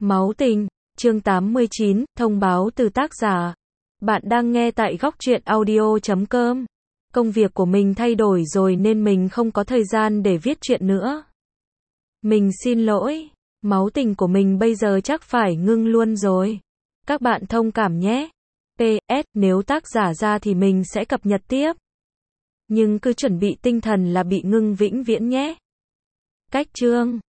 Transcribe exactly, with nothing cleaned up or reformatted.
Máu tình, chương tám mươi chín, thông báo từ tác giả. Bạn đang nghe tại góc truyện audio chấm com. Công việc của mình thay đổi rồi nên mình không có thời gian để viết truyện nữa. Mình xin lỗi, máu tình của mình bây giờ chắc phải ngưng luôn rồi. Các bạn thông cảm nhé. pê ét, nếu tác giả ra thì mình sẽ cập nhật tiếp. Nhưng cứ chuẩn bị tinh thần là bị ngưng vĩnh viễn nhé. Cách chương